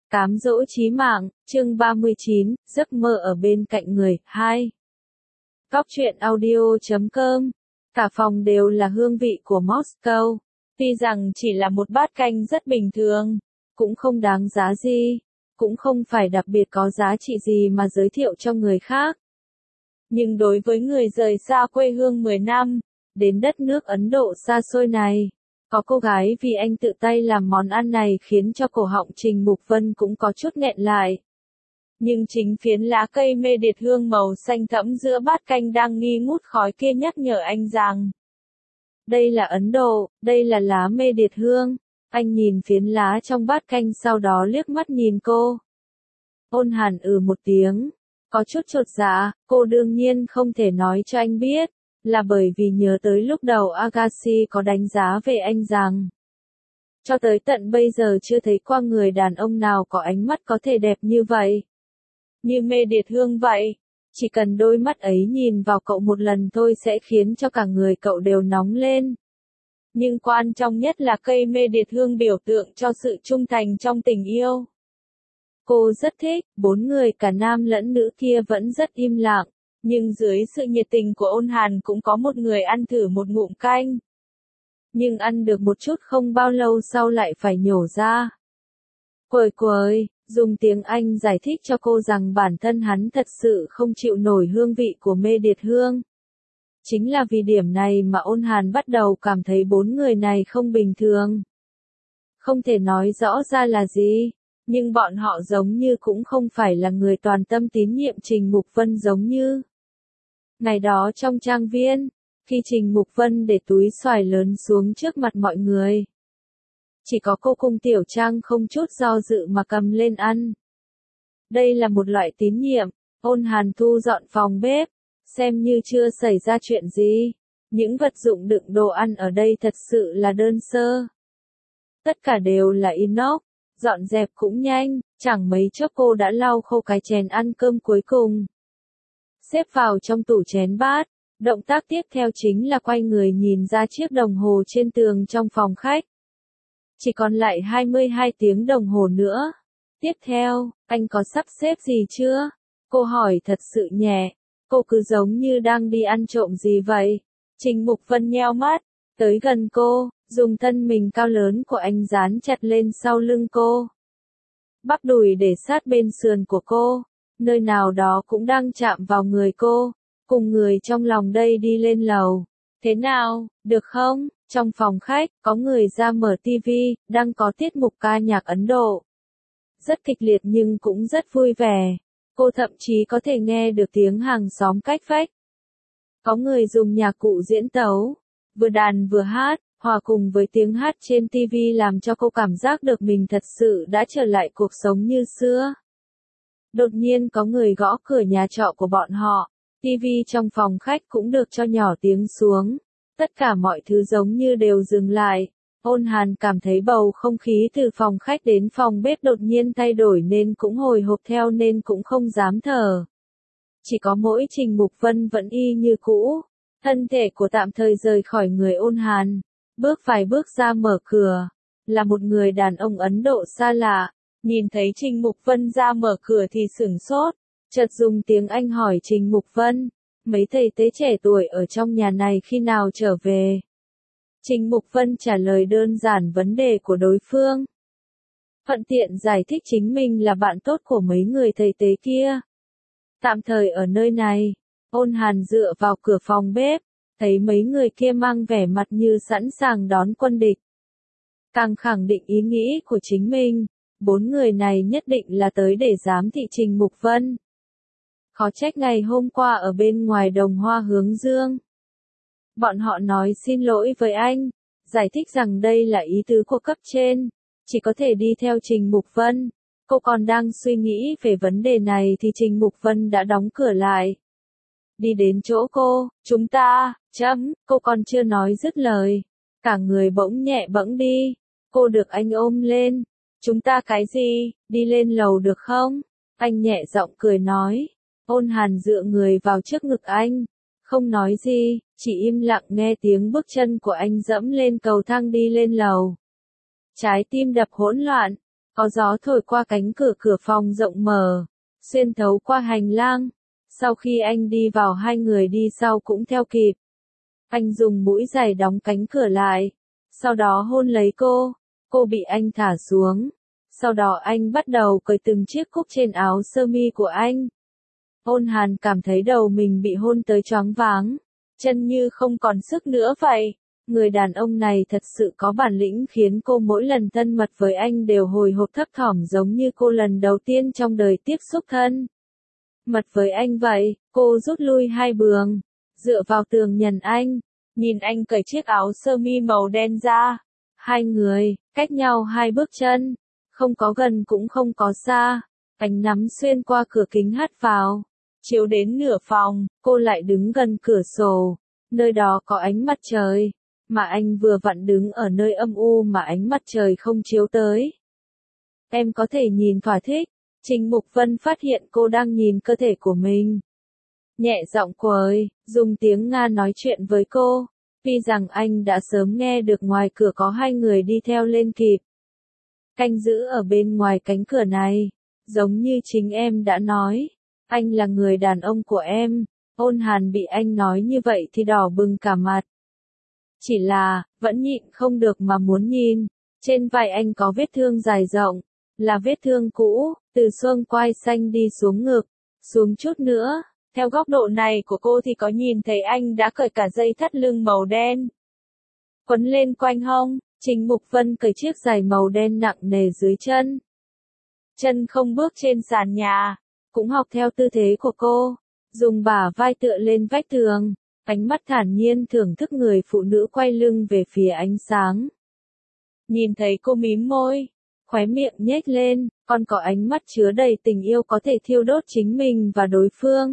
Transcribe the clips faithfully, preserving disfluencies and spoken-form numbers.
Cám dỗ chí mạng, chương ba mươi chín, giấc mơ ở bên cạnh người, hai. Góc truyện audio chấm com. Cả phòng đều là hương vị của Moscow. Tuy rằng chỉ là một bát canh rất bình thường, cũng không đáng giá gì, cũng không phải đặc biệt có giá trị gì mà giới thiệu cho người khác. Nhưng đối với người rời xa quê hương mười năm, đến đất nước Ấn Độ xa xôi này, có cô gái vì anh tự tay làm món ăn này khiến cho cổ họng Trình Mục Vân cũng có chút nghẹn lại. Nhưng chính phiến lá cây mê điệt hương màu xanh thẫm giữa bát canh đang nghi ngút khói kia nhắc nhở anh rằng đây là Ấn Độ, đây là lá mê điệt hương. Anh nhìn phiến lá trong bát canh sau đó liếc mắt nhìn cô. Ôn Hàn ừ một tiếng, có chút chột dạ, cô đương nhiên không thể nói cho anh biết, là bởi vì nhớ tới lúc đầu Agassi có đánh giá về anh rằng cho tới tận bây giờ chưa thấy qua người đàn ông nào có ánh mắt có thể đẹp như vậy. Như mê điệt hương vậy, chỉ cần đôi mắt ấy nhìn vào cậu một lần thôi sẽ khiến cho cả người cậu đều nóng lên. Nhưng quan trọng nhất là cây mê điệt hương biểu tượng cho sự trung thành trong tình yêu. Cô rất thích, bốn người cả nam lẫn nữ kia vẫn rất im lặng, nhưng dưới sự nhiệt tình của Ôn Hàn cũng có một người ăn thử một ngụm canh. Nhưng ăn được một chút không bao lâu sau lại phải nhổ ra. Quời quời, dùng tiếng Anh giải thích cho cô rằng bản thân hắn thật sự không chịu nổi hương vị của mê điệt hương. Chính là vì điểm này mà Ôn Hàn bắt đầu cảm thấy bốn người này không bình thường. Không thể nói rõ ra là gì, nhưng bọn họ giống như cũng không phải là người toàn tâm tín nhiệm Trình Mục Vân giống như. Ngày đó trong trang viên, khi Trình Mục Vân để túi xoài lớn xuống trước mặt mọi người, chỉ có cô cùng Tiểu Trang không chút do dự mà cầm lên ăn. Đây là một loại tín nhiệm. Ôn Hàn thu dọn phòng bếp, xem như chưa xảy ra chuyện gì. Những vật dụng đựng đồ ăn ở đây thật sự là đơn sơ. Tất cả đều là inox, dọn dẹp cũng nhanh, chẳng mấy chốc cô đã lau khô cái chén ăn cơm cuối cùng. Xếp vào trong tủ chén bát, động tác tiếp theo chính là quay người nhìn ra chiếc đồng hồ trên tường trong phòng khách. Chỉ còn lại hai mươi hai tiếng đồng hồ nữa. Tiếp theo, anh có sắp xếp gì chưa? Cô hỏi thật sự nhẹ, cô cứ giống như đang đi ăn trộm gì vậy. Trình Mục Vân nheo mắt, tới gần cô, dùng thân mình cao lớn của anh dán chặt lên sau lưng cô. Bắp đùi để sát bên sườn của cô, nơi nào đó cũng đang chạm vào người cô, cùng người trong lòng đây đi lên lầu. Thế nào, được không? Trong phòng khách, có người ra mở tivi, đang có tiết mục ca nhạc Ấn Độ. Rất kịch liệt nhưng cũng rất vui vẻ. Cô thậm chí có thể nghe được tiếng hàng xóm cách vách. Có người dùng nhạc cụ diễn tấu, vừa đàn vừa hát, hòa cùng với tiếng hát trên tivi làm cho cô cảm giác được mình thật sự đã trở lại cuộc sống như xưa. Đột nhiên có người gõ cửa nhà trọ của bọn họ, tivi trong phòng khách cũng được cho nhỏ tiếng xuống. Tất cả mọi thứ giống như đều dừng lại. Ôn Hàn cảm thấy bầu không khí từ phòng khách đến phòng bếp đột nhiên thay đổi nên cũng hồi hộp theo nên cũng không dám thở. Chỉ có mỗi Trình Mục Vân vẫn y như cũ. Thân thể của tạm thời rời khỏi người Ôn Hàn. Bước vài bước ra mở cửa. Là một người đàn ông Ấn Độ xa lạ. Nhìn thấy Trình Mục Vân ra mở cửa thì sửng sốt. Chợt dùng tiếng Anh hỏi Trình Mục Vân. Mấy thầy tế trẻ tuổi ở trong nhà này khi nào trở về? Trình Mục Vân trả lời đơn giản vấn đề của đối phương. Thuận tiện giải thích chính mình là bạn tốt của mấy người thầy tế kia. Tạm thời ở nơi này, Ôn Hàn dựa vào cửa phòng bếp, thấy mấy người kia mang vẻ mặt như sẵn sàng đón quân địch. Càng khẳng định ý nghĩ của chính mình, bốn người này nhất định là tới để giám thị Trình Mục Vân. Khó trách ngày hôm qua ở bên ngoài đồng hoa hướng dương. Bọn họ nói xin lỗi với anh, giải thích rằng đây là ý tứ của cấp trên, chỉ có thể đi theo Trình Mục Vân. Cô còn đang suy nghĩ về vấn đề này thì Trình Mục Vân đã đóng cửa lại. Đi đến chỗ cô, chúng ta, chấm, cô còn chưa nói dứt lời. Cả người bỗng nhẹ bẫng đi, cô được anh ôm lên. Chúng ta cái gì, đi lên lầu được không? Anh nhẹ giọng cười nói. Ôn Hàn dựa người vào trước ngực anh, không nói gì, chỉ im lặng nghe tiếng bước chân của anh dẫm lên cầu thang đi lên lầu. Trái tim đập hỗn loạn, Có gió thổi qua cánh cửa cửa phòng rộng mở, xuyên thấu qua hành lang. Sau khi anh đi vào hai người đi sau cũng theo kịp. Anh dùng mũi giày đóng cánh cửa lại. Sau đó hôn lấy cô. Cô bị anh thả xuống. Sau đó anh bắt đầu cởi từng chiếc cúc trên áo sơ mi của anh. Ôn Hàn cảm thấy đầu mình bị hôn tới choáng váng. Chân như không còn sức nữa vậy. Người đàn ông này thật sự có bản lĩnh khiến cô mỗi lần thân mật với anh đều hồi hộp thấp thỏm giống như cô lần đầu tiên trong đời tiếp xúc thân mật với anh vậy. Cô rút lui hai bước, dựa vào tường nhìn anh, nhìn anh cởi chiếc áo sơ mi màu đen ra. Hai người, cách nhau hai bước chân, không có gần cũng không có xa. Ánh nắng xuyên qua cửa kính hắt vào, chiếu đến nửa phòng. Cô lại đứng gần cửa sổ, nơi đó có ánh mặt trời, mà anh vừa vặn đứng ở nơi âm u mà ánh mặt trời không chiếu tới. Em có thể nhìn thỏa thích. Trình Mục Vân phát hiện cô đang nhìn cơ thể của mình. Nhẹ giọng quấy, dùng tiếng Nga nói chuyện với cô. Tuy rằng anh đã sớm nghe được ngoài cửa có hai người đi theo lên kịp. Canh giữ ở bên ngoài cánh cửa này. Giống như chính em đã nói. Anh là người đàn ông của em. Ôn Hàn bị anh nói như vậy thì đỏ bừng cả mặt. Chỉ là, vẫn nhịn không được mà muốn nhìn. Trên vai anh có vết thương dài rộng. Là vết thương cũ, từ xương quai xanh đi xuống ngực, xuống chút nữa. Theo góc độ này của cô thì có nhìn thấy anh đã cởi cả dây thắt lưng màu đen. Quấn lên quanh hông, Trình Mục Vân cởi chiếc giày màu đen nặng nề dưới chân. Chân không bước trên sàn nhà, cũng học theo tư thế của cô, dùng bả vai tựa lên vách tường, ánh mắt thản nhiên thưởng thức người phụ nữ quay lưng về phía ánh sáng. Nhìn thấy cô mím môi, khóe miệng nhếch lên, còn có ánh mắt chứa đầy tình yêu có thể thiêu đốt chính mình và đối phương.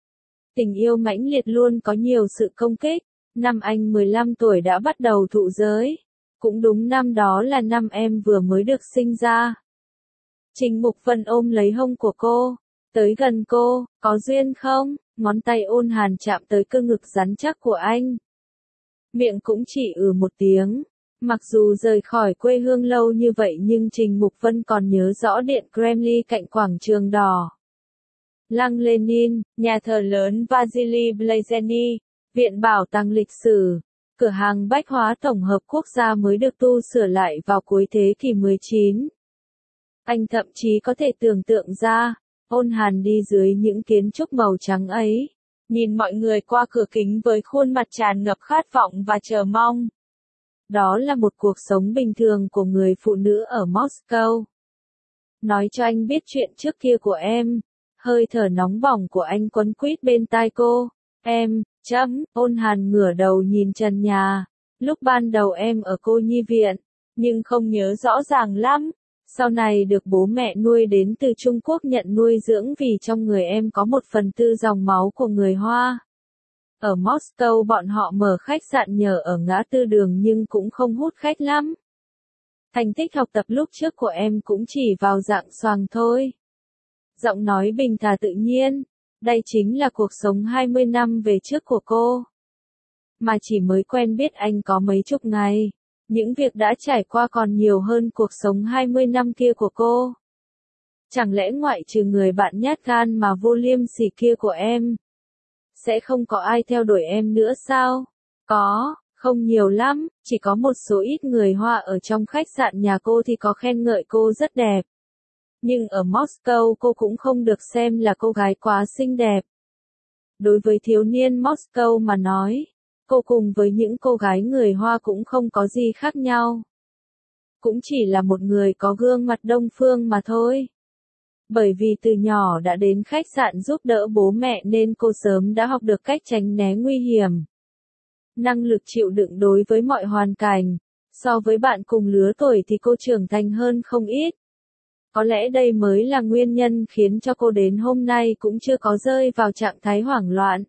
Tình yêu mãnh liệt luôn có nhiều sự công kích. Năm anh mười lăm tuổi đã bắt đầu thụ giới. Cũng đúng năm đó là năm em vừa mới được sinh ra. Trình Mục Vân ôm lấy hông của cô, tới gần cô, có duyên không? Ngón tay Ôn Hàn chạm tới cơ ngực rắn chắc của anh. Miệng cũng chỉ ừ một tiếng. Mặc dù rời khỏi quê hương lâu như vậy nhưng Trình Mục Vân còn nhớ rõ điện Kremlin cạnh quảng trường đỏ. Lăng Lenin, nhà thờ lớn Vasily Blazeny, viện bảo tàng lịch sử, cửa hàng bách hóa tổng hợp quốc gia mới được tu sửa lại vào cuối thế kỷ mười chín. Anh thậm chí có thể tưởng tượng ra, Ôn Hàn đi dưới những kiến trúc màu trắng ấy, nhìn mọi người qua cửa kính với khuôn mặt tràn ngập khát vọng và chờ mong. Đó là một cuộc sống bình thường của người phụ nữ ở Moscow. Nói cho anh biết chuyện trước kia của em. Hơi thở nóng bỏng của anh quấn quýt bên tai cô. Em, chấm, Ôn Hàn ngửa đầu nhìn trần nhà. Lúc ban đầu em ở cô nhi viện, nhưng không nhớ rõ ràng lắm. Sau này được bố mẹ nuôi đến từ Trung Quốc nhận nuôi dưỡng vì trong người em có một phần tư dòng máu của người Hoa. Ở Moscow bọn họ mở khách sạn nhờ ở ngã tư đường nhưng cũng không hút khách lắm. Thành tích học tập lúc trước của em cũng chỉ vào dạng xoàng thôi. Giọng nói bình thà tự nhiên, đây chính là cuộc sống hai mươi năm về trước của cô. Mà chỉ mới quen biết anh có mấy chục ngày, những việc đã trải qua còn nhiều hơn cuộc sống hai mươi năm kia của cô. Chẳng lẽ ngoại trừ người bạn nhát gan mà vô liêm sỉ kia của em, sẽ không có ai theo đuổi em nữa sao? Có, không nhiều lắm, chỉ có một số ít người Hoa ở trong khách sạn nhà cô thì có khen ngợi cô rất đẹp. Nhưng ở Moscow cô cũng không được xem là cô gái quá xinh đẹp. Đối với thiếu niên Moscow mà nói, cô cùng với những cô gái người Hoa cũng không có gì khác nhau. Cũng chỉ là một người có gương mặt đông phương mà thôi. Bởi vì từ nhỏ đã đến khách sạn giúp đỡ bố mẹ nên cô sớm đã học được cách tránh né nguy hiểm. Năng lực chịu đựng đối với mọi hoàn cảnh, so với bạn cùng lứa tuổi thì cô trưởng thành hơn không ít. Có lẽ đây mới là nguyên nhân khiến cho cô đến hôm nay cũng chưa có rơi vào trạng thái hoảng loạn.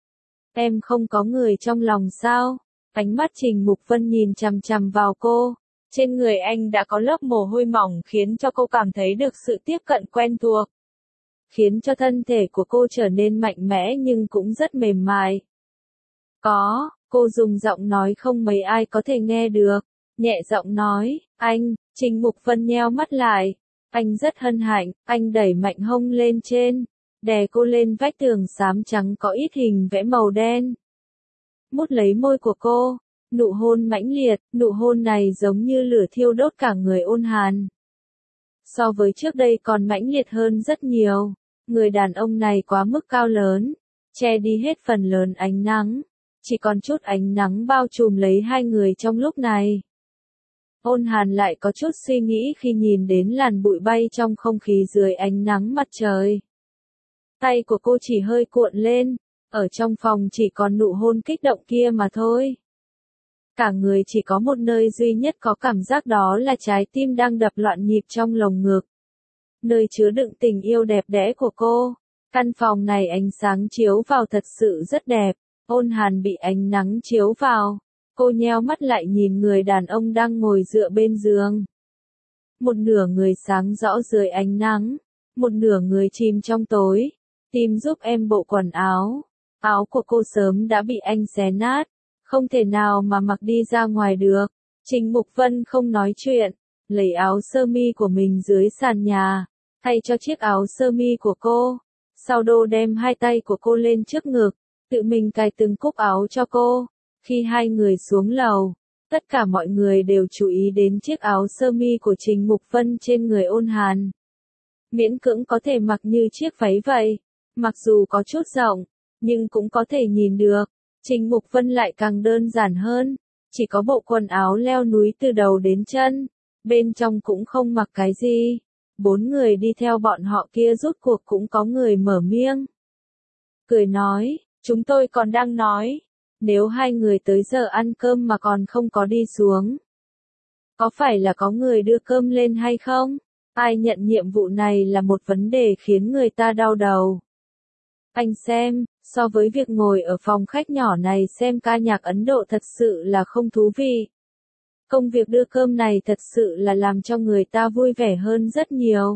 Em không có người trong lòng sao? Ánh mắt Trình Mục Vân nhìn chằm chằm vào cô. Trên người anh đã có lớp mồ hôi mỏng khiến cho cô cảm thấy được sự tiếp cận quen thuộc. Khiến cho thân thể của cô trở nên mạnh mẽ nhưng cũng rất mềm mại. Có, cô dùng giọng nói không mấy ai có thể nghe được. Nhẹ giọng nói, anh, Trình Mục Vân nheo mắt lại, Anh rất hân hạnh, anh đẩy mạnh hông lên trên, đè cô lên vách tường xám trắng có ít hình vẽ màu đen. Mút lấy môi của cô, nụ hôn mãnh liệt, nụ hôn này giống như lửa thiêu đốt cả người Ôn Hàn. So với trước đây còn mãnh liệt hơn rất nhiều, người đàn ông này quá mức cao lớn, che đi hết phần lớn ánh nắng, chỉ còn chút ánh nắng bao trùm lấy hai người trong lúc này. Ôn Hàn lại có chút suy nghĩ khi nhìn đến làn bụi bay trong không khí dưới ánh nắng mặt trời. Tay của cô chỉ hơi cuộn lên, ở trong phòng chỉ còn nụ hôn kích động kia mà thôi. Cả người chỉ có một nơi duy nhất có cảm giác, đó là trái tim đang đập loạn nhịp trong lồng ngực. Nơi chứa đựng tình yêu đẹp đẽ của cô. Căn phòng này ánh sáng chiếu vào thật sự rất đẹp. Ôn Hàn bị ánh nắng chiếu vào. Cô nheo mắt lại nhìn người đàn ông đang ngồi dựa bên giường. Một nửa người sáng rõ dưới ánh nắng, một nửa người chìm trong tối. Tìm giúp em bộ quần áo. Áo của cô sớm đã bị anh xé nát, không thể nào mà mặc đi ra ngoài được. Trình Mục Vân không nói chuyện, lấy áo sơ mi của mình dưới sàn nhà, thay cho chiếc áo sơ mi của cô. Sau đó đem hai tay của cô lên trước ngực, tự mình cài từng cúc áo cho cô. Khi hai người xuống lầu, tất cả mọi người đều chú ý đến chiếc áo sơ mi của Trình Mục Vân trên người Ôn Hàn. Miễn cưỡng có thể mặc như chiếc váy vậy, mặc dù có chút rộng, nhưng cũng có thể nhìn được. Trình Mục Vân lại càng đơn giản hơn, chỉ có bộ quần áo leo núi từ đầu đến chân, bên trong cũng không mặc cái gì. Bốn người đi theo bọn họ kia rút cuộc cũng có người mở miệng. Cười nói, chúng tôi còn đang nói, nếu hai người tới giờ ăn cơm mà còn không có đi xuống. Có phải là có người đưa cơm lên hay không? Ai nhận nhiệm vụ này là một vấn đề khiến người ta đau đầu. Anh xem, so với việc ngồi ở phòng khách nhỏ này xem ca nhạc Ấn Độ thật sự là không thú vị. Công việc đưa cơm này thật sự là làm cho người ta vui vẻ hơn rất nhiều.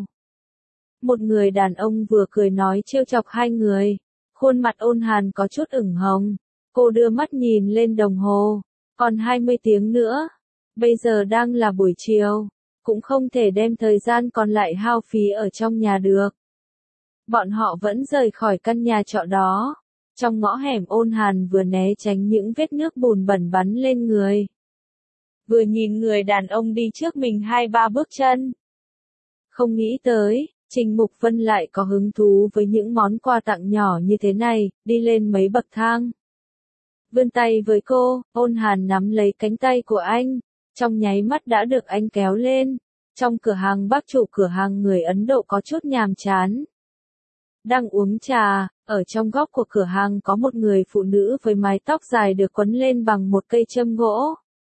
Một người đàn ông vừa cười nói trêu chọc hai người. Khuôn mặt Ôn Hàn có chút ửng hồng. Cô đưa mắt nhìn lên đồng hồ. Còn hai mươi tiếng nữa. Bây giờ đang là buổi chiều. Cũng không thể đem thời gian còn lại hao phí ở trong nhà được. Bọn họ vẫn rời khỏi căn nhà trọ đó. Trong ngõ hẻm Ôn Hàn vừa né tránh những vết nước bùn bẩn bắn lên người. Vừa nhìn người đàn ông đi trước mình hai ba bước chân. Không nghĩ tới, Trình Mục Vân lại có hứng thú với những món quà tặng nhỏ như thế này, đi lên mấy bậc thang. Vươn tay với cô, Ôn Hàn nắm lấy cánh tay của anh, trong nháy mắt đã được anh kéo lên. Trong cửa hàng bác chủ cửa hàng người Ấn Độ có chút nhàm chán. Đang uống trà, ở trong góc của cửa hàng có một người phụ nữ với mái tóc dài được quấn lên bằng một cây châm gỗ.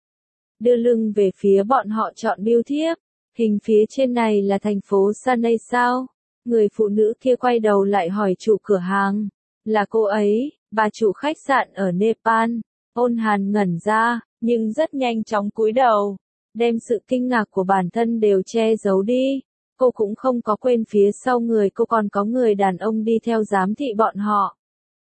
Đưa lưng về phía bọn họ chọn bưu thiếp. Hình phía trên này là thành phố Sanay sao? Người phụ nữ kia quay đầu lại hỏi chủ cửa hàng. Là cô ấy, bà chủ khách sạn ở Nepal. Ôn Hàn ngẩn ra, nhưng rất nhanh chóng cúi đầu. Đem sự kinh ngạc của bản thân đều che giấu đi. Cô cũng không có quên phía sau người cô còn có người đàn ông đi theo giám thị bọn họ.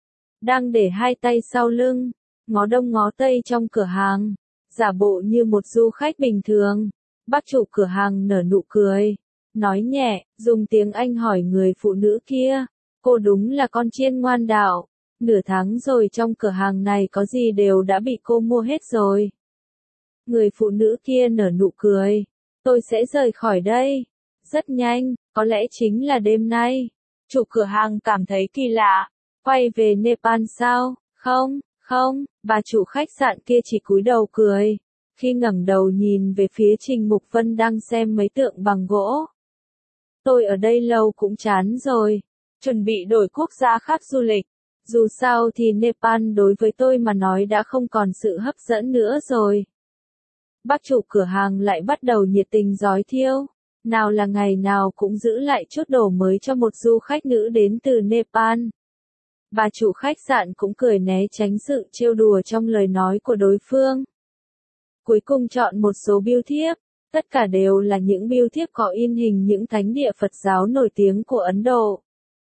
Đang để hai tay sau lưng, ngó đông ngó tây trong cửa hàng, giả bộ như một du khách bình thường. Bác chủ cửa hàng nở nụ cười, nói nhẹ, dùng tiếng Anh hỏi người phụ nữ kia. Cô đúng là con chiên ngoan đạo. Nửa tháng rồi trong cửa hàng này có gì đều đã bị cô mua hết rồi. Người phụ nữ kia nở nụ cười. Tôi sẽ rời khỏi đây. Rất nhanh, có lẽ chính là đêm nay. Chủ cửa hàng cảm thấy kỳ lạ. Quay về Nepal sao? Không, không, bà chủ khách sạn kia chỉ cúi đầu cười. Khi ngẩng đầu nhìn về phía Trình Mục Vân đang xem mấy tượng bằng gỗ. Tôi ở đây lâu cũng chán rồi. Chuẩn bị đổi quốc gia khác du lịch. Dù sao thì Nepal đối với tôi mà nói đã không còn sự hấp dẫn nữa rồi. Bác chủ cửa hàng lại bắt đầu nhiệt tình dói thiêu. Nào là ngày nào cũng giữ lại chút đồ mới cho một du khách nữ đến từ Nepal. Bà chủ khách sạn cũng cười né tránh sự trêu đùa trong lời nói của đối phương. Cuối cùng chọn một số bưu thiếp, tất cả đều là những bưu thiếp có in hình những thánh địa Phật giáo nổi tiếng của Ấn Độ.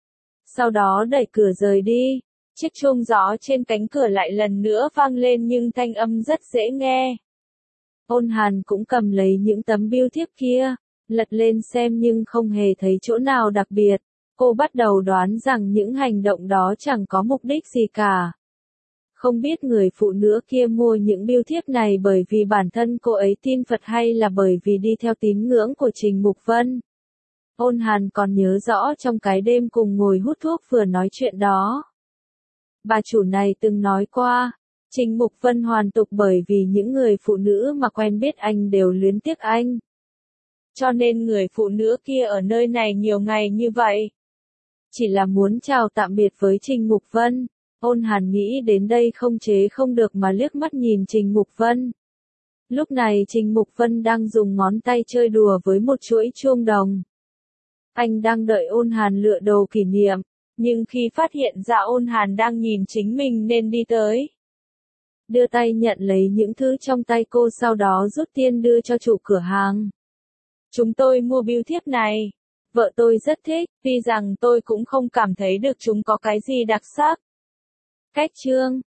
Sau đó đẩy cửa rời đi, chiếc chuông gió trên cánh cửa lại lần nữa vang lên nhưng thanh âm rất dễ nghe. Ôn Hàn cũng cầm lấy những tấm bưu thiếp kia, Lật lên xem nhưng không hề thấy chỗ nào đặc biệt. Cô bắt đầu đoán rằng những hành động đó chẳng có mục đích gì cả. Không biết người phụ nữ kia mua những bưu thiếp này bởi vì bản thân cô ấy tin Phật hay là bởi vì đi theo tín ngưỡng của Trình Mục Vân. Ôn Hàn còn nhớ rõ trong cái đêm cùng ngồi hút thuốc vừa nói chuyện đó. Bà chủ này từng nói qua, Trình Mục Vân hoàn tục bởi vì những người phụ nữ mà quen biết anh đều luyến tiếc anh. Cho nên người phụ nữ kia ở nơi này nhiều ngày như vậy. Chỉ là muốn chào tạm biệt với Trình Mục Vân. Ôn Hàn nghĩ đến đây không chế không được mà liếc mắt nhìn Trình Mục Vân. Lúc này Trình Mục Vân đang dùng ngón tay chơi đùa với một chuỗi chuông đồng. Anh đang đợi Ôn Hàn lựa đồ kỷ niệm, nhưng khi phát hiện ra Ôn Hàn đang nhìn chính mình nên đi tới. Đưa tay nhận lấy những thứ trong tay cô, sau đó rút tiền đưa cho chủ cửa hàng. Chúng tôi mua bưu thiếp này. Vợ tôi rất thích, tuy rằng tôi cũng không cảm thấy được chúng có cái gì đặc sắc. Cách chương